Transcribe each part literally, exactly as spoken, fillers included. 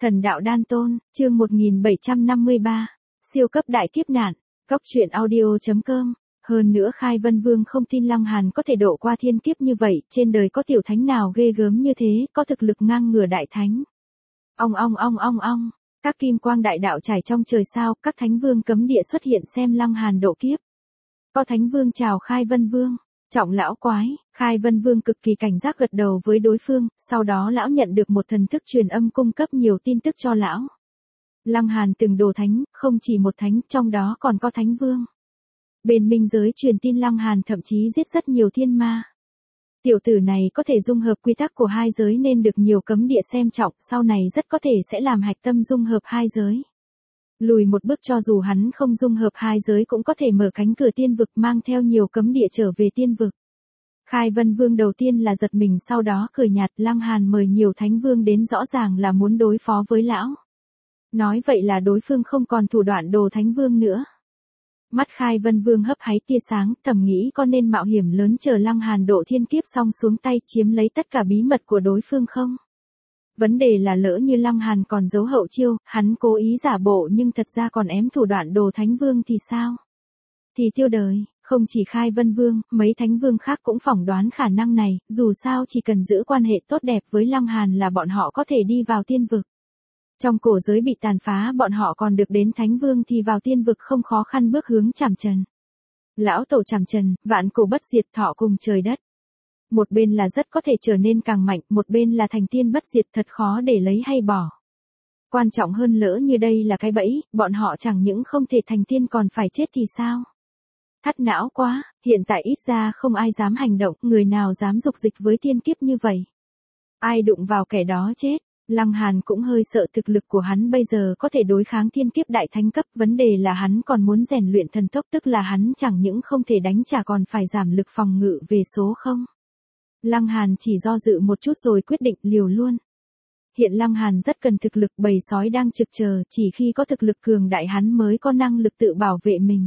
Thần đạo đan tôn, chương một nghìn bảy trăm năm mươi ba, siêu cấp đại kiếp nạn, cóc truyện audio.com. Hơn nữa Khai Vân Vương không tin Lăng Hàn có thể độ qua thiên kiếp như vậy, trên đời có tiểu thánh nào ghê gớm như thế, có thực lực ngang ngửa đại thánh. Ong ong ong ong ong, các kim quang đại đạo trải trong trời sao, các thánh vương cấm địa xuất hiện xem Lăng Hàn độ kiếp. Có thánh vương chào Khai Vân Vương. Trọng lão quái, Khai Vân Vương cực kỳ cảnh giác gật đầu với đối phương, sau đó lão nhận được một thần thức truyền âm cung cấp nhiều tin tức cho lão. Lăng Hàn từng đồ thánh, không chỉ một thánh, trong đó còn có thánh vương. Bên minh giới truyền tin Lăng Hàn thậm chí giết rất nhiều thiên ma. Tiểu tử này có thể dung hợp quy tắc của hai giới nên được nhiều cấm địa xem trọng, sau này rất có thể sẽ làm hạch tâm dung hợp hai giới. Lùi một bước cho dù hắn không dung hợp hai giới cũng có thể mở cánh cửa tiên vực mang theo nhiều cấm địa trở về tiên vực. Khai Vân Vương đầu tiên là giật mình sau đó cười nhạt, Lăng Hàn mời nhiều thánh vương đến rõ ràng là muốn đối phó với lão. Nói vậy là đối phương không còn thủ đoạn đồ thánh vương nữa. Mắt Khai Vân Vương hấp háy tia sáng, thầm nghĩ có nên mạo hiểm lớn chờ Lăng Hàn độ thiên kiếp xong xuống tay chiếm lấy tất cả bí mật của đối phương không? Vấn đề là lỡ như Lăng Hàn còn giấu hậu chiêu, hắn cố ý giả bộ nhưng thật ra còn ém thủ đoạn đồ thánh vương thì sao? Thì tiêu đời, không chỉ Khai Vân Vương, mấy thánh vương khác cũng phỏng đoán khả năng này, dù sao chỉ cần giữ quan hệ tốt đẹp với Lăng Hàn là bọn họ có thể đi vào tiên vực. Trong cổ giới bị tàn phá bọn họ còn được đến thánh vương thì vào tiên vực không khó khăn bước hướng Trảm Trần. Lão tổ Trảm Trần, vạn cổ bất diệt thọ cùng trời đất. Một bên là rất có thể trở nên càng mạnh, một bên là thành tiên bất diệt thật khó để lấy hay bỏ. Quan trọng hơn lỡ như đây là cái bẫy, bọn họ chẳng những không thể thành tiên còn phải chết thì sao? Thắt não quá, hiện tại ít ra không ai dám hành động, người nào dám dục dịch với tiên kiếp như vậy. Ai đụng vào kẻ đó chết, Lăng Hàn cũng hơi sợ thực lực của hắn bây giờ có thể đối kháng tiên kiếp đại thánh cấp, vấn đề là hắn còn muốn rèn luyện thần tốc tức là hắn chẳng những không thể đánh trả còn phải giảm lực phòng ngự về số không. Lăng Hàn chỉ do dự một chút rồi quyết định liều luôn. Hiện Lăng Hàn rất cần thực lực, bầy sói đang trực chờ, chỉ khi có thực lực cường đại hắn mới có năng lực tự bảo vệ mình.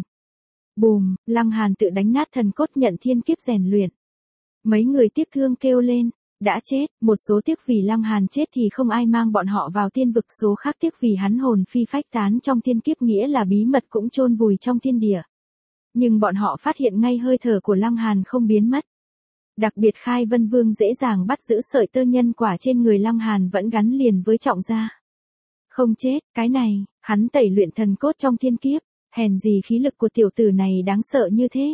Bùm, Lăng Hàn tự đánh nát thần cốt nhận thiên kiếp rèn luyện. Mấy người tiếc thương kêu lên, đã chết, một số tiếc vì Lăng Hàn chết thì không ai mang bọn họ vào tiên vực, số khác tiếc vì hắn hồn phi phách tán trong thiên kiếp nghĩa là bí mật cũng chôn vùi trong thiên địa. Nhưng bọn họ phát hiện ngay hơi thở của Lăng Hàn không biến mất. Đặc biệt Khai Vân Vương dễ dàng bắt giữ sợi tơ nhân quả trên người Lăng Hàn vẫn gắn liền với trọng gia. Không chết, cái này, hắn tẩy luyện thần cốt trong thiên kiếp, hèn gì khí lực của tiểu tử này đáng sợ như thế.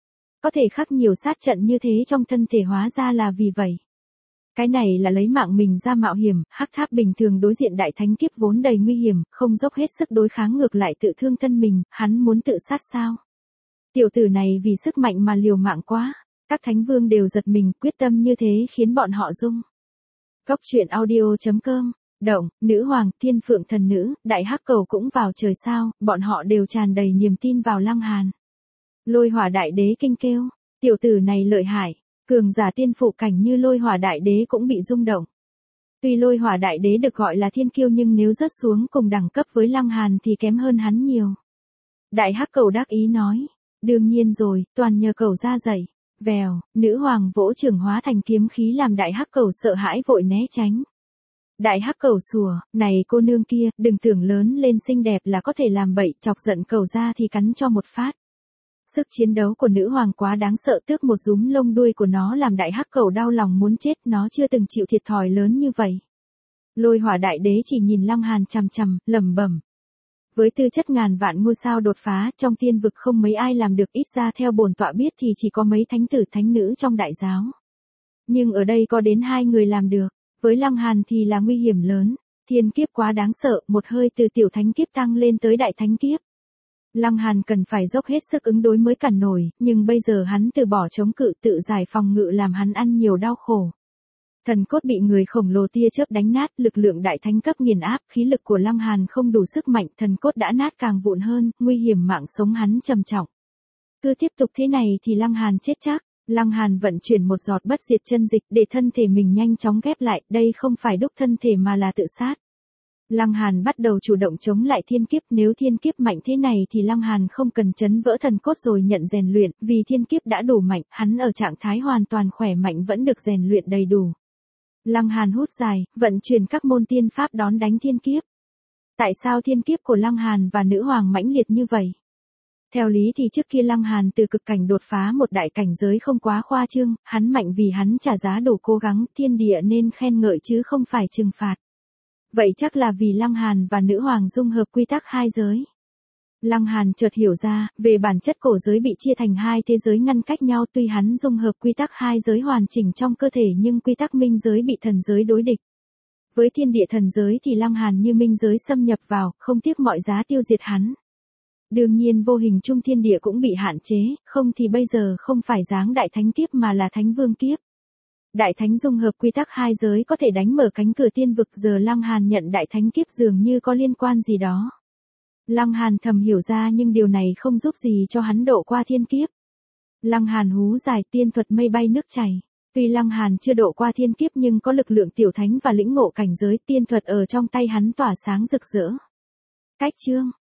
Có thể khắc nhiều sát trận như thế trong thân thể hóa ra là vì vậy. Cái này là lấy mạng mình ra mạo hiểm, hắc tháp bình thường đối diện đại thánh kiếp vốn đầy nguy hiểm, không dốc hết sức đối kháng ngược lại tự thương thân mình, hắn muốn tự sát sao? Tiểu tử này vì sức mạnh mà liều mạng quá. Các thánh vương đều giật mình, quyết tâm như thế khiến bọn họ rung. Cóc truyện audio.com, động, nữ hoàng, thiên phượng thần nữ, đại hắc cầu cũng vào trời sao, bọn họ đều tràn đầy niềm tin vào Lăng Hàn. Lôi hỏa đại đế kinh kêu, tiểu tử này lợi hại, cường giả tiên phụ cảnh như lôi hỏa đại đế cũng bị rung động. Tuy lôi hỏa đại đế được gọi là thiên kiêu nhưng nếu rớt xuống cùng đẳng cấp với Lăng Hàn thì kém hơn hắn nhiều. Đại hắc cầu đắc ý nói, đương nhiên rồi, toàn nhờ cầu ra dậy. Vèo, nữ hoàng vỗ trưởng hóa thành kiếm khí làm đại hắc cầu sợ hãi vội né tránh. Đại hắc cầu sủa, này cô nương kia, đừng tưởng lớn lên xinh đẹp là có thể làm bậy, chọc giận cầu ra thì cắn cho một phát. Sức chiến đấu của nữ hoàng quá đáng sợ, tước một rúm lông đuôi của nó làm đại hắc cầu đau lòng muốn chết, nó chưa từng chịu thiệt thòi lớn như vậy. Lôi hỏa đại đế chỉ nhìn Lăng Hàn chằm chằm, lẩm bẩm. Với tư chất ngàn vạn ngôi sao đột phá, trong tiên vực không mấy ai làm được, ít ra theo bổn tọa biết thì chỉ có mấy thánh tử thánh nữ trong đại giáo. Nhưng ở đây có đến hai người làm được, với Lăng Hàn thì là nguy hiểm lớn, thiên kiếp quá đáng sợ, một hơi từ tiểu thánh kiếp tăng lên tới đại thánh kiếp. Lăng Hàn cần phải dốc hết sức ứng đối mới cản nổi, nhưng bây giờ hắn từ bỏ chống cự tự giải phòng ngự làm hắn ăn nhiều đau khổ. Thần cốt bị người khổng lồ tia chớp đánh nát, lực lượng đại thánh cấp nghiền áp, khí lực của Lăng Hàn không đủ sức mạnh, thần cốt đã nát càng vụn hơn, nguy hiểm mạng sống hắn trầm trọng. Cứ tiếp tục thế này thì Lăng Hàn chết chắc. Lăng Hàn vận chuyển một giọt bất diệt chân dịch để thân thể mình nhanh chóng ghép lại, đây không phải đúc thân thể mà là tự sát. Lăng Hàn bắt đầu chủ động chống lại thiên kiếp, nếu thiên kiếp mạnh thế này thì Lăng Hàn không cần chấn vỡ thần cốt rồi nhận rèn luyện, vì thiên kiếp đã đủ mạnh, hắn ở trạng thái hoàn toàn khỏe mạnh vẫn được rèn luyện đầy đủ. Lăng Hàn hút dài, vận chuyển các môn tiên pháp đón đánh thiên kiếp. Tại sao thiên kiếp của Lăng Hàn và nữ hoàng mãnh liệt như vậy? Theo lý thì trước kia Lăng Hàn từ cực cảnh đột phá một đại cảnh giới không quá khoa trương, hắn mạnh vì hắn trả giá đủ cố gắng, thiên địa nên khen ngợi chứ không phải trừng phạt. Vậy chắc là vì Lăng Hàn và nữ hoàng dung hợp quy tắc hai giới. Lăng Hàn chợt hiểu ra, về bản chất cổ giới bị chia thành hai thế giới ngăn cách nhau, tuy hắn dung hợp quy tắc hai giới hoàn chỉnh trong cơ thể nhưng quy tắc minh giới bị thần giới đối địch. Với thiên địa thần giới thì Lăng Hàn như minh giới xâm nhập vào, không tiếc mọi giá tiêu diệt hắn. Đương nhiên vô hình chung thiên địa cũng bị hạn chế, không thì bây giờ không phải giáng đại thánh kiếp mà là thánh vương kiếp. Đại thánh dung hợp quy tắc hai giới có thể đánh mở cánh cửa tiên vực, giờ Lăng Hàn nhận đại thánh kiếp dường như có liên quan gì đó. Lăng Hàn thầm hiểu ra nhưng điều này không giúp gì cho hắn độ qua thiên kiếp. Lăng Hàn hú dài, tiên thuật mây bay nước chảy. Tuy Lăng Hàn chưa độ qua thiên kiếp nhưng có lực lượng tiểu thánh và lĩnh ngộ cảnh giới, tiên thuật ở trong tay hắn tỏa sáng rực rỡ. Cách chương